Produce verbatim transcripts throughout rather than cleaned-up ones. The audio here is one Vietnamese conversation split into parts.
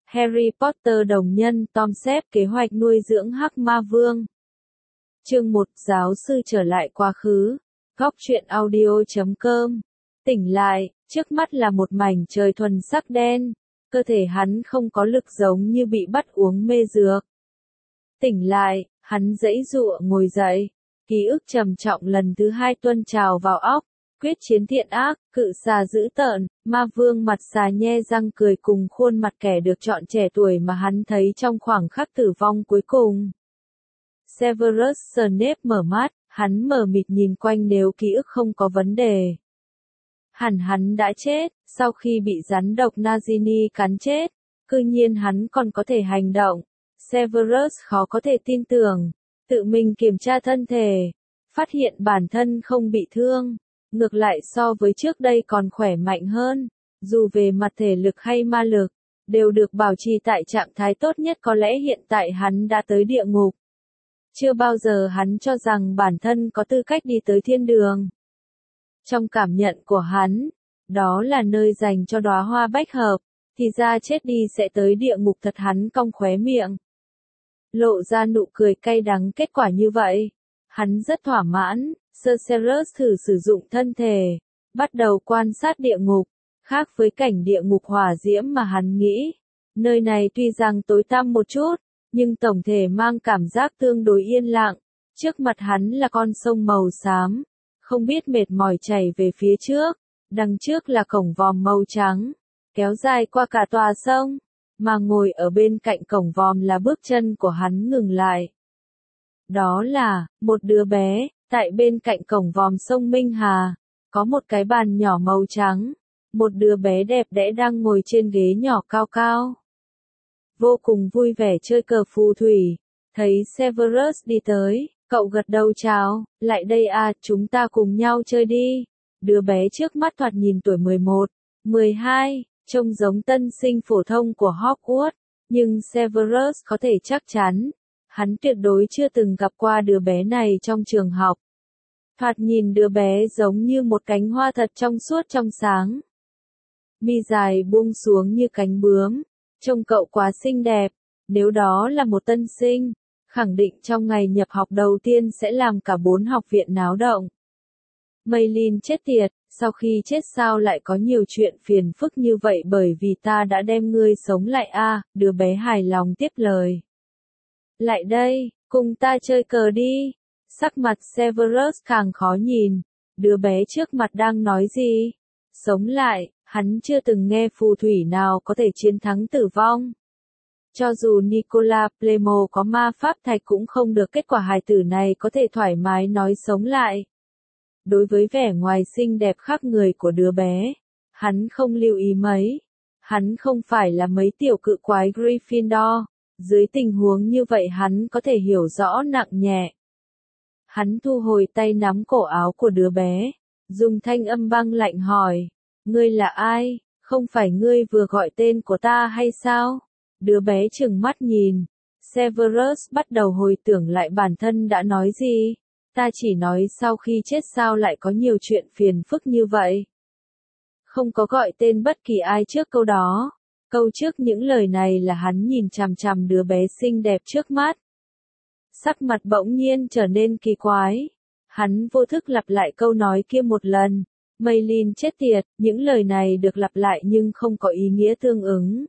Harry Potter đồng nhân Tom xếp kế hoạch nuôi dưỡng Hắc Ma Vương. Chương một Giáo sư trở lại quá khứ. Góc truyện audio chấm com. Tỉnh lại, trước mắt là một mảnh trời thuần sắc đen. Cơ thể hắn không có lực giống như bị bắt uống mê dược. Tỉnh lại, hắn giãy giụa ngồi dậy. Ký ức trầm trọng lần thứ hai tuôn trào vào óc. Quyết chiến thiện ác, cự xà dữ tợn, ma vương mặt xà nhe răng cười cùng khuôn mặt kẻ được chọn trẻ tuổi mà hắn thấy trong khoảng khắc tử vong cuối cùng. Severus Snape mở mắt, hắn mờ mịt nhìn quanh nếu ký ức không có vấn đề. Hẳn hắn đã chết, sau khi bị rắn độc Nagini cắn chết, cư nhiên hắn còn có thể hành động. Severus khó có thể tin tưởng, tự mình kiểm tra thân thể, phát hiện bản thân không bị thương. Ngược lại so với trước đây còn khỏe mạnh hơn, dù về mặt thể lực hay ma lực, đều được bảo trì tại trạng thái tốt nhất có lẽ hiện tại hắn đã tới địa ngục. Chưa bao giờ hắn cho rằng bản thân có tư cách đi tới thiên đường. Trong cảm nhận của hắn, đó là nơi dành cho đóa hoa bách hợp, thì ra chết đi sẽ tới địa ngục thật hắn cong khóe miệng. Lộ ra nụ cười cay đắng kết quả như vậy, hắn rất thỏa mãn. Severus thử sử dụng thân thể, bắt đầu quan sát địa ngục, khác với cảnh địa ngục hỏa diễm mà hắn nghĩ. Nơi này tuy rằng tối tăm một chút, nhưng tổng thể mang cảm giác tương đối yên lặng. Trước mặt hắn là con sông màu xám, không biết mệt mỏi chảy về phía trước, đằng trước là cổng vòm màu trắng, kéo dài qua cả tòa sông, mà ngồi ở bên cạnh cổng vòm là bước chân của hắn ngừng lại. Đó là, một đứa bé. Tại bên cạnh cổng vòm sông Minh Hà, có một cái bàn nhỏ màu trắng, một đứa bé đẹp đẽ đang ngồi trên ghế nhỏ cao cao. Vô cùng vui vẻ chơi cờ phù thủy, thấy Severus đi tới, cậu gật đầu chào, lại đây à, chúng ta cùng nhau chơi đi. Đứa bé trước mắt thoạt nhìn tuổi mười một, mười hai, trông giống tân sinh phổ thông của Hogwarts, nhưng Severus có thể chắc chắn. Hắn tuyệt đối chưa từng gặp qua đứa bé này trong trường học. Thoạt nhìn đứa bé giống như một cánh hoa thật trong suốt trong sáng. Mi dài buông xuống như cánh bướm. Trông cậu quá xinh đẹp. Nếu đó là một tân sinh, khẳng định trong ngày nhập học đầu tiên sẽ làm cả bốn học viện náo động. Maylin chết tiệt, sau khi chết sao lại có nhiều chuyện phiền phức như vậy bởi vì ta đã đem ngươi sống lại a, à, đứa bé hài lòng tiếp lời. Lại đây, cùng ta chơi cờ đi. Sắc mặt Severus càng khó nhìn. Đứa bé trước mặt đang nói gì? Sống lại, hắn chưa từng nghe phù thủy nào có thể chiến thắng tử vong. Cho dù Nicola Flamel có ma pháp thạch cũng không được kết quả hài tử này có thể thoải mái nói sống lại. Đối với vẻ ngoài xinh đẹp khác người của đứa bé, hắn không lưu ý mấy. Hắn không phải là mấy tiểu cự quái Gryffindor. Dưới tình huống như vậy hắn có thể hiểu rõ nặng nhẹ. Hắn thu hồi tay nắm cổ áo của đứa bé, dùng thanh âm băng lạnh hỏi, ngươi là ai, không phải ngươi vừa gọi tên của ta hay sao? Đứa bé trừng mắt nhìn, Severus bắt đầu hồi tưởng lại bản thân đã nói gì, ta chỉ nói sau khi chết sao lại có nhiều chuyện phiền phức như vậy. Không có gọi tên bất kỳ ai trước câu đó. Câu trước những lời này là hắn nhìn chằm chằm đứa bé xinh đẹp trước mắt. Sắc mặt bỗng nhiên trở nên kỳ quái. Hắn vô thức lặp lại câu nói kia một lần. Maylin chết tiệt, những lời này được lặp lại nhưng không có ý nghĩa tương ứng.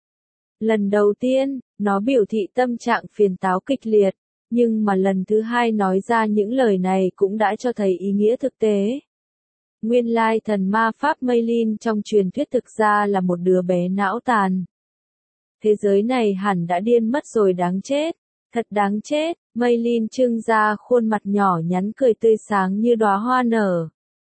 Lần đầu tiên, nó biểu thị tâm trạng phiền táo kịch liệt, nhưng mà lần thứ hai nói ra những lời này cũng đã cho thấy ý nghĩa thực tế. Nguyên lai thần ma pháp Maylin trong truyền thuyết thực ra là một đứa bé não tàn. Thế giới này hẳn đã điên mất rồi đáng chết. Thật đáng chết, Maylin trưng ra khuôn mặt nhỏ nhắn cười tươi sáng như đóa hoa nở.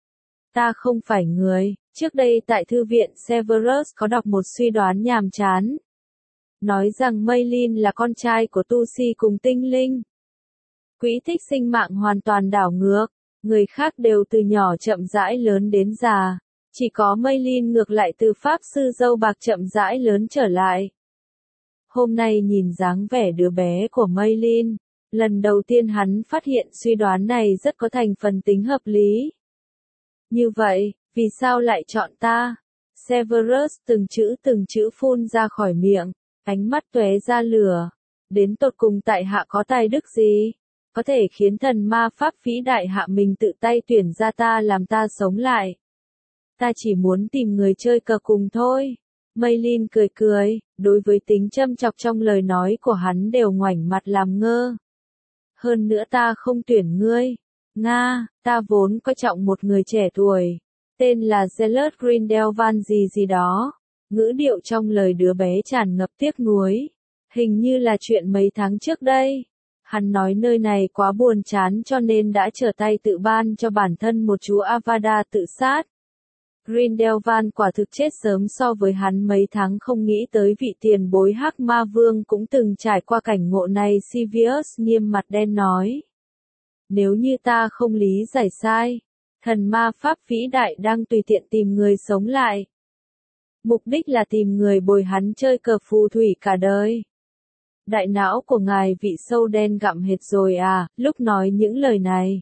Ta không phải người, trước đây tại thư viện Severus có đọc một suy đoán nhàm chán. Nói rằng Maylin là con trai của tu si cùng tinh linh. Quỹ tích sinh mạng hoàn toàn đảo ngược. Người khác đều từ nhỏ chậm rãi lớn đến già, chỉ có Maylin ngược lại từ pháp sư dâu bạc chậm rãi lớn trở lại. Hôm nay nhìn dáng vẻ đứa bé của Maylin, lần đầu tiên hắn phát hiện suy đoán này rất có thành phần tính hợp lý. Như vậy, vì sao lại chọn ta? Severus từng chữ từng chữ phun ra khỏi miệng, Ánh mắt tóe ra lửa. Đến tột cùng tại hạ có tài đức gì? Có thể khiến thần ma pháp vĩ đại hạ mình tự tay tuyển ra ta làm ta sống lại. Ta chỉ muốn tìm người chơi cờ cùng thôi. Maylin cười cười, đối với tính châm chọc trong lời nói của hắn đều ngoảnh mặt làm ngơ. Hơn nữa ta không tuyển ngươi. Nga, ta vốn coi trọng một người trẻ tuổi. Tên là Zealot Grindelwald gì gì đó. Ngữ điệu trong lời đứa bé tràn ngập tiếc nuối. Hình như là chuyện mấy tháng trước đây. Hắn nói nơi này quá buồn chán cho nên đã trở tay tự ban cho bản thân một chú Avada tự sát. Grindelwald quả thực chết sớm so với hắn mấy tháng không nghĩ tới vị tiền bối Hắc Ma Vương cũng từng trải qua cảnh ngộ này. Sirius nghiêm mặt đen nói. Nếu như ta không lý giải sai, thần ma pháp vĩ đại đang tùy tiện tìm người sống lại. Mục đích là tìm người bồi hắn chơi cờ phù thủy cả đời. Đại não của ngài vị sâu đen gặm hệt rồi à, lúc nói những lời này.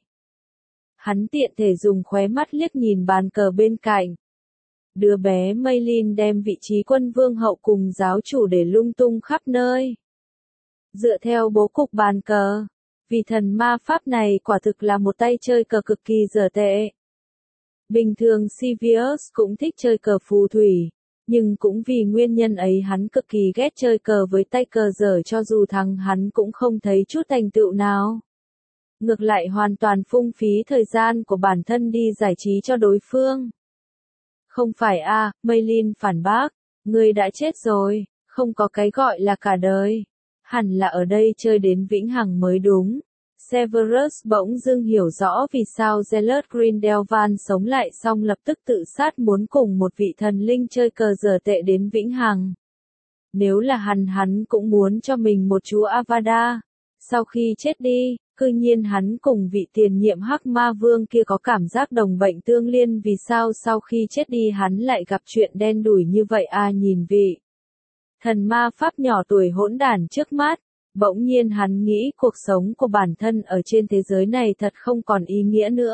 Hắn tiện thể dùng khóe mắt liếc nhìn bàn cờ bên cạnh. Đứa bé Maylin đem vị trí quân vương hậu cùng giáo chủ để lung tung khắp nơi. Dựa theo bố cục bàn cờ, vị thần ma pháp này quả thực là một tay chơi cờ cực kỳ dở tệ. Bình thường Sirius cũng thích chơi cờ phù thủy, nhưng cũng vì nguyên nhân ấy hắn cực kỳ ghét chơi cờ với tay cờ dở, cho dù thắng hắn cũng không thấy chút thành tựu nào. Ngược lại hoàn toàn phung phí thời gian của bản thân đi giải trí cho đối phương. Không phải a, à, Maylin phản bác, ngươi đã chết rồi, không có cái gọi là cả đời. Hẳn là ở đây chơi đến vĩnh hằng mới đúng. Severus bỗng dưng hiểu rõ vì sao Zealot Grindelwald sống lại xong lập tức tự sát muốn cùng một vị thần linh chơi cờ dở tệ đến vĩnh hằng. Nếu là hắn hắn cũng muốn cho mình một chú Avada. Sau khi chết đi, cư nhiên hắn cùng vị tiền nhiệm Hắc Ma Vương kia có cảm giác đồng bệnh tương liên, vì sao sau khi chết đi hắn lại gặp chuyện đen đủi như vậy a à, nhìn vị thần ma pháp nhỏ tuổi hỗn đản trước mắt, bỗng nhiên hắn nghĩ cuộc sống của bản thân ở trên thế giới này thật không còn ý nghĩa nữa.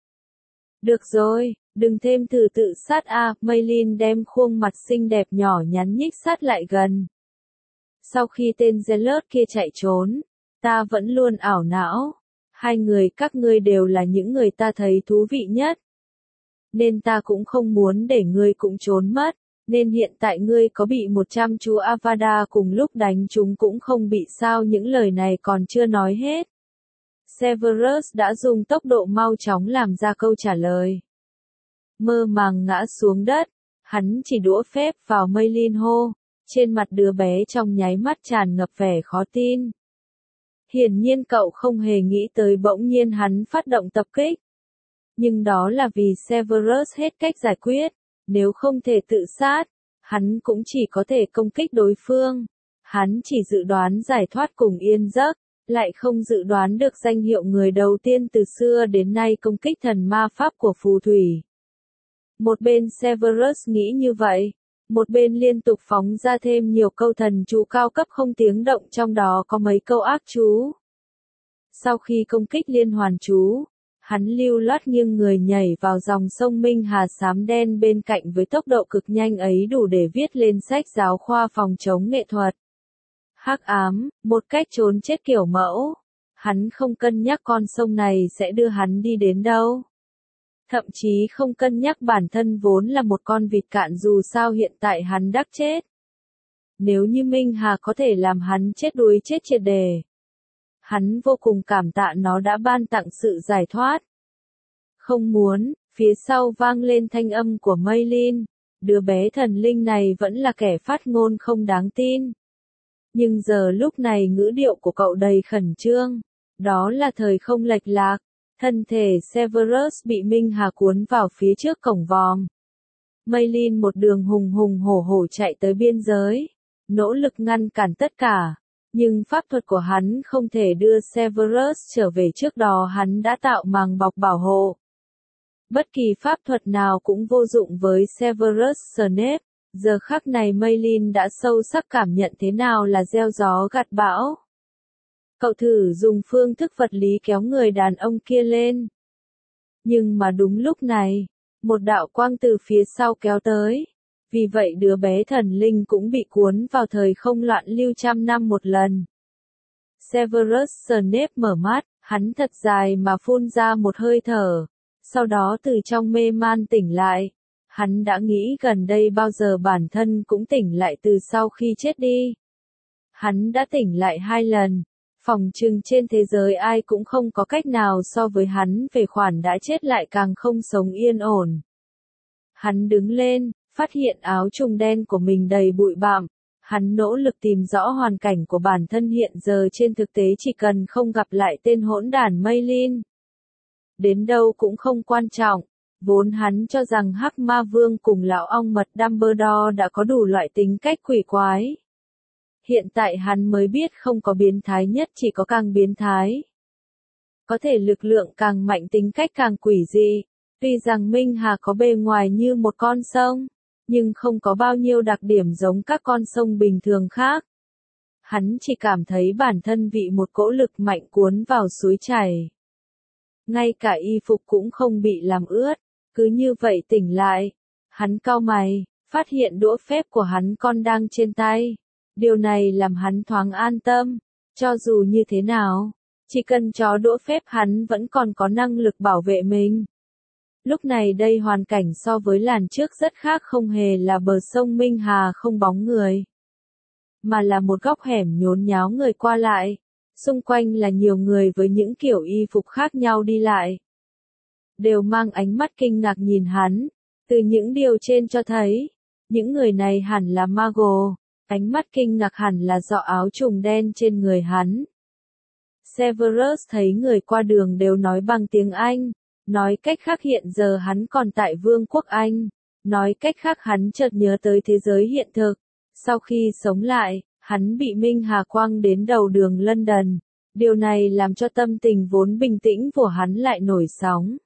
Được rồi, đừng thêm thử tự sát a, à, Maylin đem khuôn mặt xinh đẹp nhỏ nhắn nhích sát lại gần. Sau khi tên Zealot kia chạy trốn, ta vẫn luôn ảo não. Hai người các ngươi đều là những người ta thấy thú vị nhất. Nên ta cũng không muốn để ngươi cũng trốn mất. Nên hiện tại ngươi có bị một trăm chú Avada cùng lúc đánh chúng cũng không bị sao. Những lời này còn chưa nói hết. Severus đã dùng tốc độ mau chóng làm ra câu trả lời. Mơ màng ngã xuống đất. Hắn chỉ đũa phép vào Maylin hô. Trên mặt đứa bé trong nháy mắt tràn ngập vẻ khó tin. Hiển nhiên cậu không hề nghĩ tới bỗng nhiên hắn phát động tập kích. Nhưng đó là vì Severus hết cách giải quyết. Nếu không thể tự sát, hắn cũng chỉ có thể công kích đối phương. Hắn chỉ dự đoán giải thoát cùng yên giấc, lại không dự đoán được danh hiệu người đầu tiên từ xưa đến nay công kích thần ma pháp của phù thủy. Một bên Severus nghĩ như vậy, một bên liên tục phóng ra thêm nhiều câu thần chú cao cấp không tiếng động, trong đó có mấy câu ác chú. Sau khi công kích liên hoàn chú, hắn lưu loát nghiêng người nhảy vào dòng sông Minh Hà xám đen bên cạnh với tốc độ cực nhanh ấy đủ để viết lên sách giáo khoa phòng chống nghệ thuật. Hắc ám, một cách trốn chết kiểu mẫu. Hắn không cân nhắc con sông này sẽ đưa hắn đi đến đâu. Thậm chí không cân nhắc bản thân vốn là một con vịt cạn, dù sao hiện tại hắn đắc chết. Nếu như Minh Hà có thể làm hắn chết đuối chết triệt đề, hắn vô cùng cảm tạ nó đã ban tặng sự giải thoát. Không muốn, phía sau vang lên thanh âm của Maylin, đứa bé thần linh này vẫn là kẻ phát ngôn không đáng tin. Nhưng giờ lúc này ngữ điệu của cậu đầy khẩn trương, đó là thời không lệch lạc. Thân thể Severus bị Minh Hà cuốn vào phía trước cổng vòm. Maylin một đường hùng hùng hổ hổ chạy tới biên giới, nỗ lực ngăn cản tất cả. Nhưng pháp thuật của hắn không thể đưa Severus trở về, trước đó hắn đã tạo màng bọc bảo hộ. Bất kỳ pháp thuật nào cũng vô dụng với Severus Snape. Giờ khắc này Maylin đã sâu sắc cảm nhận thế nào là gieo gió gặt bão. Cậu thử dùng phương thức vật lý kéo người đàn ông kia lên. Nhưng mà đúng lúc này, một đạo quang từ phía sau kéo tới. vì vậy đứa bé thần linh cũng bị cuốn vào thời không loạn lưu trăm năm một lần. Severus Snape mở mắt, hắn thật dài mà phun ra một hơi thở, sau đó từ trong mê man tỉnh lại. Hắn đã nghĩ gần đây bao giờ bản thân cũng tỉnh lại từ sau khi chết đi. Hắn đã tỉnh lại hai lần, phỏng chừng trên thế giới ai cũng không có cách nào so với hắn về khoản đã chết lại càng không sống yên ổn. Hắn đứng lên, phát hiện áo trùng đen của mình đầy bụi bặm. Hắn nỗ lực tìm rõ hoàn cảnh của bản thân hiện giờ, trên thực tế chỉ cần không gặp lại tên hỗn đản Maylin. Đến đâu cũng không quan trọng, vốn hắn cho rằng Hắc Ma Vương cùng lão ong mật Dumbledore đã có đủ loại tính cách quỷ quái. Hiện tại hắn mới biết không có biến thái nhất, chỉ có càng biến thái. Có thể lực lượng càng mạnh, tính cách càng quỷ dị. Tuy rằng Minh Hà có bề ngoài như một con sông, nhưng không có bao nhiêu đặc điểm giống các con sông bình thường khác. Hắn chỉ cảm thấy bản thân bị một cỗ lực mạnh cuốn vào suối chảy. Ngay cả y phục cũng không bị làm ướt, cứ như vậy tỉnh lại. Hắn cau mày, phát hiện đũa phép của hắn còn đang trên tay. Điều này làm hắn thoáng an tâm, cho dù như thế nào, chỉ cần chó đũa phép hắn vẫn còn có năng lực bảo vệ mình. Lúc này đây hoàn cảnh so với làn trước rất khác, không hề là bờ sông Minh Hà không bóng người, mà là một góc hẻm nhốn nháo người qua lại, xung quanh là nhiều người với những kiểu y phục khác nhau đi lại. Đều mang ánh mắt kinh ngạc nhìn hắn, từ những điều trên cho thấy, những người này hẳn là Mago, ánh mắt kinh ngạc hẳn là do áo trùng đen trên người hắn. Severus thấy người qua đường đều nói bằng tiếng Anh. Nói cách khác hiện giờ hắn còn tại Vương quốc Anh. Nói cách khác hắn chợt nhớ tới thế giới hiện thực. Sau khi sống lại, hắn bị Minh Hà quăng đến đầu đường London. Điều này làm cho tâm tình vốn bình tĩnh của hắn lại nổi sóng.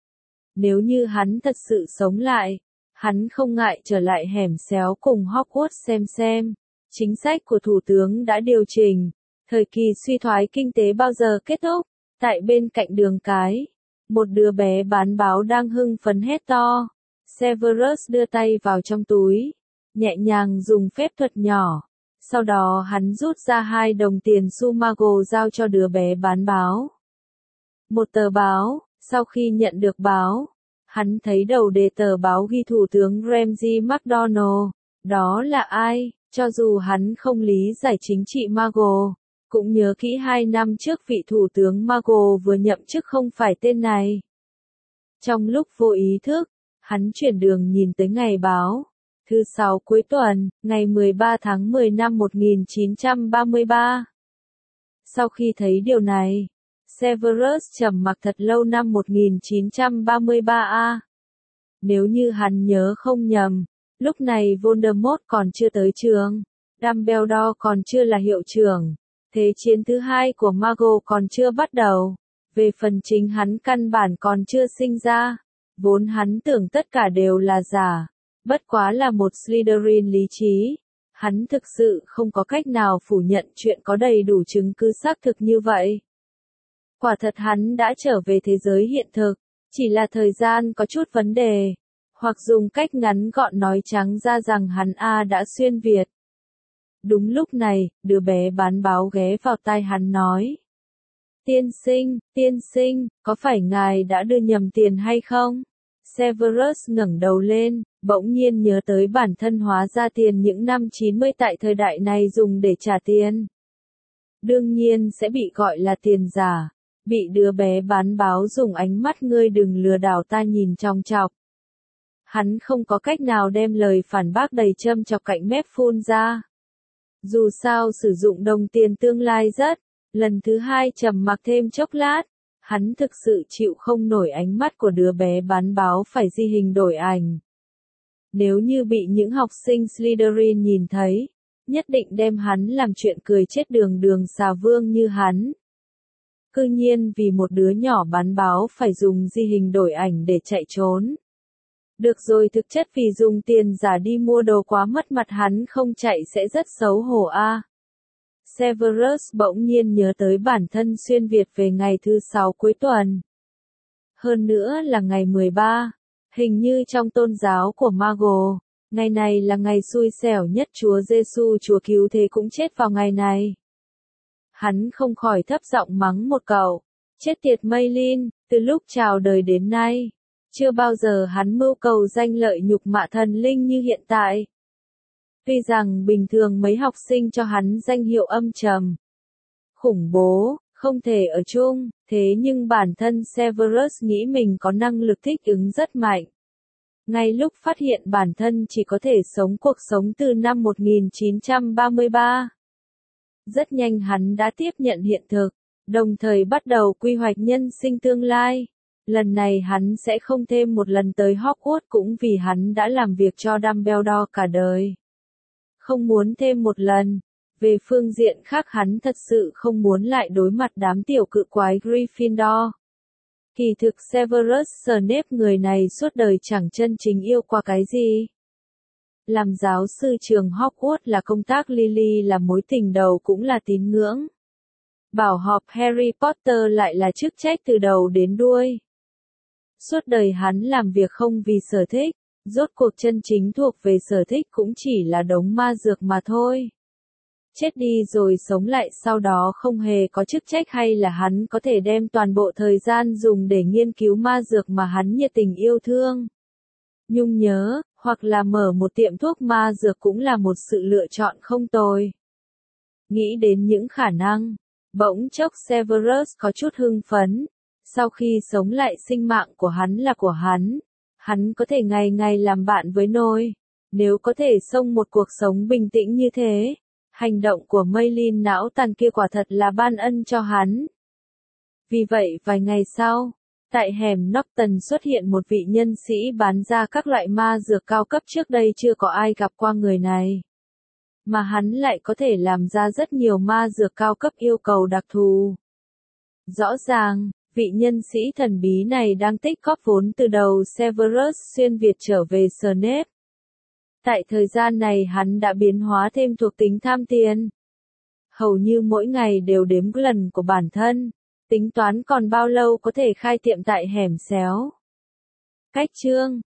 Nếu như hắn thật sự sống lại, hắn không ngại trở lại hẻm xéo cùng Hogwarts xem xem. Chính sách của Thủ tướng đã điều chỉnh. Thời kỳ suy thoái kinh tế bao giờ kết thúc? Tại bên cạnh đường cái, một đứa bé bán báo đang hưng phấn hét to. Severus đưa tay vào trong túi, nhẹ nhàng dùng phép thuật nhỏ. Sau đó hắn rút ra hai đồng tiền xu Mago giao cho đứa bé bán báo. Một tờ báo, sau khi nhận được báo, hắn thấy đầu đề tờ báo ghi Thủ tướng Ramsay MacDonald. Đó là ai? Cho dù hắn không lý giải chính trị Mago, cũng nhớ kỹ hai năm trước vị Thủ tướng Mago vừa nhậm chức không phải tên này. Trong lúc vô ý thức, hắn chuyển đường nhìn tới ngày báo. Thứ sáu cuối tuần, ngày mười ba tháng mười năm một nghìn chín trăm ba mươi ba. Sau khi thấy điều này, Severus trầm mặc thật lâu. Năm một nghìn chín trăm ba mươi ba a. Nếu như hắn nhớ không nhầm, lúc này Voldemort còn chưa tới trường, Dumbledore còn chưa là hiệu trưởng, thế chiến thứ hai của Mago còn chưa bắt đầu. Về phần chính hắn căn bản còn chưa sinh ra, vốn hắn tưởng tất cả đều là giả, bất quá là một Slytherin lý trí. Hắn thực sự không có cách nào phủ nhận chuyện có đầy đủ chứng cứ xác thực như vậy. Quả thật hắn đã trở về thế giới hiện thực, chỉ là thời gian có chút vấn đề, hoặc dùng cách ngắn gọn nói trắng ra rằng hắn A đã xuyên Việt. Đúng lúc này, đứa bé bán báo ghé vào tai hắn nói. Tiên sinh, tiên sinh, có phải ngài đã đưa nhầm tiền hay không? Severus ngẩng đầu lên, bỗng nhiên nhớ tới bản thân hóa ra tiền những năm chín mươi tại thời đại này dùng để trả tiền. Đương nhiên sẽ bị gọi là tiền giả. Bị đứa bé bán báo dùng ánh mắt ngươi đừng lừa đảo ta nhìn chòng chọc. Hắn không có cách nào đem lời phản bác đầy châm chọc cạnh mép phun ra. Dù sao sử dụng đồng tiền tương lai rất. Lần thứ hai trầm mặc thêm chốc lát, hắn thực sự chịu không nổi ánh mắt của đứa bé bán báo phải di hình đổi ảnh. Nếu như bị những học sinh Slytherin nhìn thấy, nhất định đem hắn làm chuyện cười chết đường đường xà vương như hắn. Cư nhiên vì một đứa nhỏ bán báo phải dùng di hình đổi ảnh để chạy trốn. Được rồi, thực chất vì dùng tiền giả đi mua đồ quá mất mặt, hắn không chạy sẽ rất xấu hổ a. À. Severus bỗng nhiên nhớ tới bản thân xuyên Việt về ngày thứ sáu cuối tuần. Hơn nữa là ngày mười ba, hình như trong tôn giáo của Mago, Ngày này là ngày xui xẻo nhất, Chúa Giêsu Chúa cứu thế cũng chết vào ngày này. Hắn không khỏi thấp giọng mắng một câu, chết tiệt Maylin, từ lúc chào đời đến nay, chưa bao giờ hắn mưu cầu danh lợi nhục mạ thần linh như hiện tại. Tuy rằng bình thường mấy học sinh cho hắn danh hiệu âm trầm, khủng bố, không thể ở chung, thế nhưng bản thân Severus nghĩ mình có năng lực thích ứng rất mạnh. Ngay lúc phát hiện bản thân chỉ có thể sống cuộc sống từ năm một nghìn chín trăm ba mươi ba. Rất nhanh hắn đã tiếp nhận hiện thực, đồng thời bắt đầu quy hoạch nhân sinh tương lai. Lần này hắn sẽ không thêm một lần tới Hogwarts cũng vì hắn đã làm việc cho Dumbledore cả đời. Không muốn thêm một lần. Về phương diện khác hắn thật sự không muốn lại đối mặt đám tiểu cự quái Gryffindor. Kỳ thực Severus Snape người này suốt đời chẳng chân chính yêu qua cái gì. Làm giáo sư trường Hogwarts là công tác, Lily là mối tình đầu cũng là tín ngưỡng. Bảo họp Harry Potter lại là chức trách từ đầu đến đuôi. Suốt đời hắn làm việc không vì sở thích, rốt cuộc chân chính thuộc về sở thích cũng chỉ là đống ma dược mà thôi. Chết đi rồi sống lại sau đó không hề có chức trách, hay là hắn có thể đem toàn bộ thời gian dùng để nghiên cứu ma dược mà hắn nhiệt tình yêu thương. Nhung nhớ, hoặc là mở một tiệm thuốc ma dược cũng là một sự lựa chọn không tồi. Nghĩ đến những khả năng, bỗng chốc Severus có chút hưng phấn. Sau khi sống lại sinh mạng của hắn là của hắn, hắn có thể ngày ngày làm bạn với nôi. Nếu có thể sống một cuộc sống bình tĩnh như thế, hành động của Maylin não tàn kia quả thật là ban ân cho hắn. Vì vậy vài ngày sau, tại hẻm Norton xuất hiện một vị nhân sĩ bán ra các loại ma dược cao cấp, trước đây chưa có ai gặp qua người này. Mà hắn lại có thể làm ra rất nhiều ma dược cao cấp yêu cầu đặc thù. Rõ ràng, vị nhân sĩ thần bí này đang tích góp vốn từ đầu Severus xuyên Việt trở về Snape. Tại thời gian này hắn đã biến hóa thêm thuộc tính tham tiền. Hầu như mỗi ngày đều đếm lần của bản thân, tính toán còn bao lâu có thể khai tiệm tại hẻm xéo. Cách chương